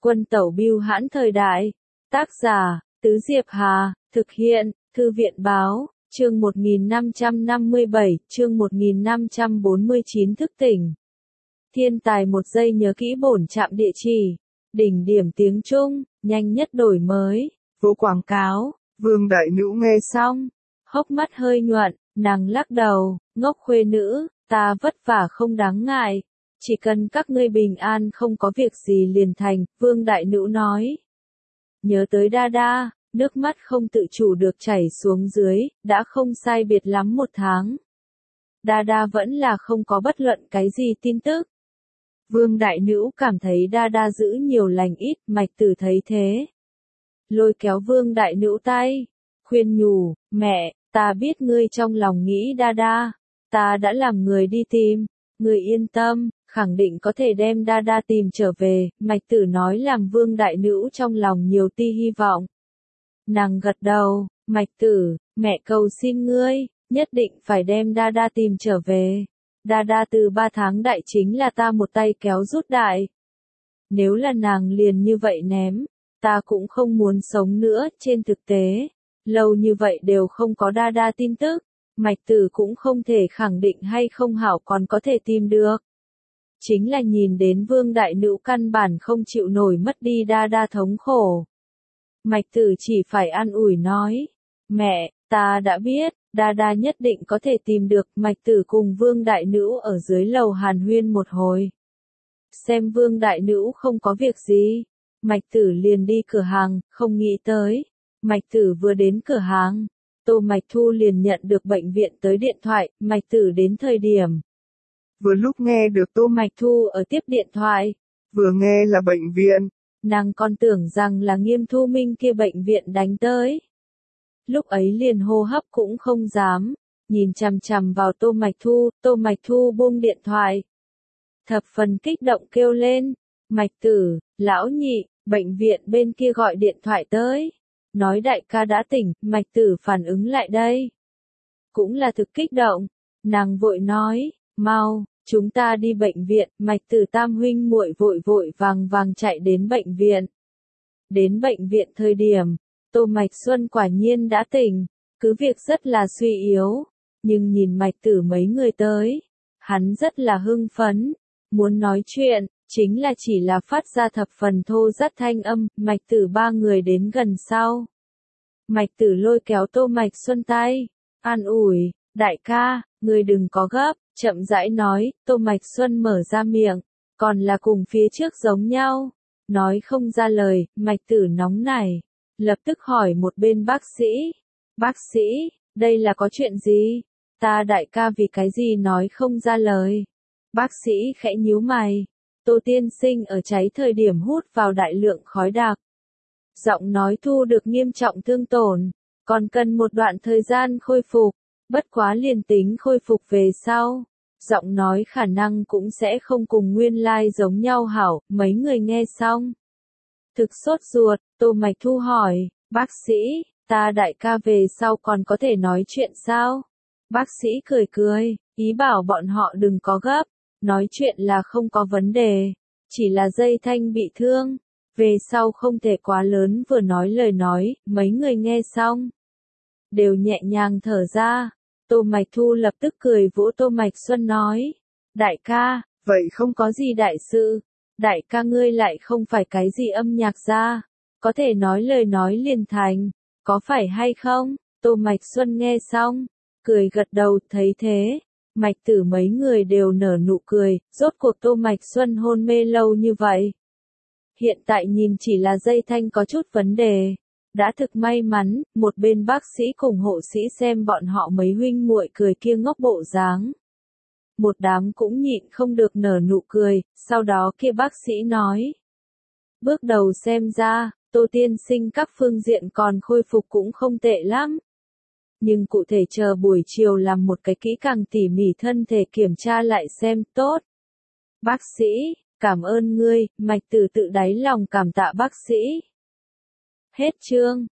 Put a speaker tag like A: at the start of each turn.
A: Quân tẩu bưu hãn thời đại. Tác giả, Tứ Diệp Hà, thực hiện, Thư viện báo, chương 1557, chương 1549 thức tỉnh. Thiên tài một giây nhớ kỹ bổn trạm địa chỉ. Đỉnh điểm tiếng Trung, nhanh nhất đổi mới. Vô quảng cáo,
B: Vương đại nữ nghe
A: xong, hốc mắt hơi nhuận, nàng lắc đầu, ngốc khuê nữ, ta vất vả không đáng ngại. Chỉ cần các ngươi bình an không có việc gì liền thành, Vương đại nữ nói. Nhớ tới đa đa, nước mắt không tự chủ được chảy xuống dưới, đã không sai biệt lắm 1 tháng. Đa đa vẫn là không có bất luận cái gì tin tức. Vương đại nữ cảm thấy đa đa giữ nhiều lành ít, Mạch Tử thấy thế. Lôi kéo Vương đại nữ tay, khuyên nhủ, mẹ, ta biết ngươi trong lòng nghĩ đa đa, ta đã làm người đi tìm, ngươi yên tâm, khẳng định có thể đem đa đa tìm trở về, Mạch Tử nói làm Vương đại nữ trong lòng nhiều tia hy vọng. Nàng gật đầu, Mạch Tử, mẹ cầu xin ngươi, nhất định phải đem đa đa tìm trở về. Đa đa từ 3 tháng đại chính là ta một tay kéo rút đại. Nếu là nàng liền như vậy ném, ta cũng không muốn sống nữa, trên thực tế. Lâu như vậy đều không có đa đa tin tức, Mạch Tử cũng không thể khẳng định hay không hảo còn có thể tìm được. Chính là nhìn đến Vương đại nữ căn bản không chịu nổi mất đi đa đa thống khổ. Mạch Tử chỉ phải an ủi nói, mẹ, ta đã biết, đa đa nhất định có thể tìm được. Mạch Tử cùng Vương đại nữ ở dưới lầu hàn huyên một hồi. Xem Vương đại nữ không có việc gì, Mạch Tử liền đi cửa hàng, không nghĩ tới. Mạch Tử vừa đến cửa hàng, Tô Mạch Thu liền nhận được bệnh viện tới điện thoại, Mạch Tử đến thời điểm.
B: Vừa lúc nghe được Tô
A: Mạch Thu ở tiếp điện thoại.
B: Vừa nghe là bệnh viện.
A: Nàng còn tưởng rằng là Nghiêm Thu Minh kia bệnh viện đánh tới. Lúc ấy liền hô hấp cũng không dám, nhìn chằm chằm vào Tô Mạch Thu buông điện thoại. Thập phần kích động kêu lên, Mạch Tử, lão nhị, bệnh viện bên kia gọi điện thoại tới. Nói đại ca đã tỉnh, Mạch Tử phản ứng lại đây. Cũng là thực kích động, nàng vội nói, mau, chúng ta đi bệnh viện. Mạch Tử tam huynh muội vội vàng chạy đến bệnh viện. Đến bệnh viện thời điểm, Tô Mạch Xuân quả nhiên đã tỉnh, cứ việc rất là suy yếu, nhưng nhìn Mạch Tử mấy người tới, hắn rất là hưng phấn, muốn nói chuyện, chính là chỉ là phát ra thập phần thô rắt thanh âm. Mạch Tử 3 người đến gần sau. Mạch Tử lôi kéo Tô Mạch Xuân tay, an ủi, đại ca, người đừng có gấp, chậm rãi nói. Tô Mạch Xuân mở ra miệng, còn là cùng phía trước giống nhau, nói không ra lời. Mạch Tử nóng nảy, lập tức hỏi một bên bác sĩ, đây là có chuyện gì? Ta đại ca vì cái gì nói không ra lời? Bác sĩ khẽ nhíu mày, Tô tiên sinh ở cháy thời điểm hút vào đại lượng khói đặc. Giọng nói thu được nghiêm trọng thương tổn, còn cần một đoạn thời gian khôi phục, bất quá liền tính khôi phục về sau. Giọng nói khả năng cũng sẽ không cùng nguyên lai giống nhau hảo. Mấy người nghe xong. Thực sốt ruột, Tô Mạch Thu hỏi, bác sĩ, ta đại ca về sau còn có thể nói chuyện sao? Bác sĩ cười, ý bảo bọn họ đừng có gấp, nói chuyện là không có vấn đề, chỉ là dây thanh bị thương, về sau không thể quá lớn. Vừa nói lời nói, mấy người nghe xong, đều nhẹ nhàng thở ra. Tô Mạch Thu lập tức cười vỗ Tô Mạch Xuân nói, đại ca,
B: vậy không
A: có gì đại sự, đại ca ngươi lại không phải cái gì âm nhạc gia, có thể nói lời nói liền thành, có phải hay không? Tô Mạch Xuân nghe xong, cười gật đầu. Thấy thế, Mạch Tử mấy người đều nở nụ cười, rốt cuộc Tô Mạch Xuân hôn mê lâu như vậy. Hiện tại nhìn chỉ là dây thanh có chút vấn đề, đã thực may mắn. Một bên bác sĩ cùng hộ sĩ xem bọn họ mấy huynh muội cười kia ngốc bộ dáng. Một đám cũng nhịn không được nở nụ cười, sau đó kia bác sĩ nói. Bước đầu xem ra, Tô tiên sinh các phương diện còn khôi phục cũng không tệ lắm. Nhưng cụ thể chờ buổi chiều làm một cái kỹ càng tỉ mỉ thân thể kiểm tra lại xem. Tốt. Bác sĩ, cảm ơn ngươi. Mạch Tử tự đáy lòng cảm tạ bác sĩ. Hết chương.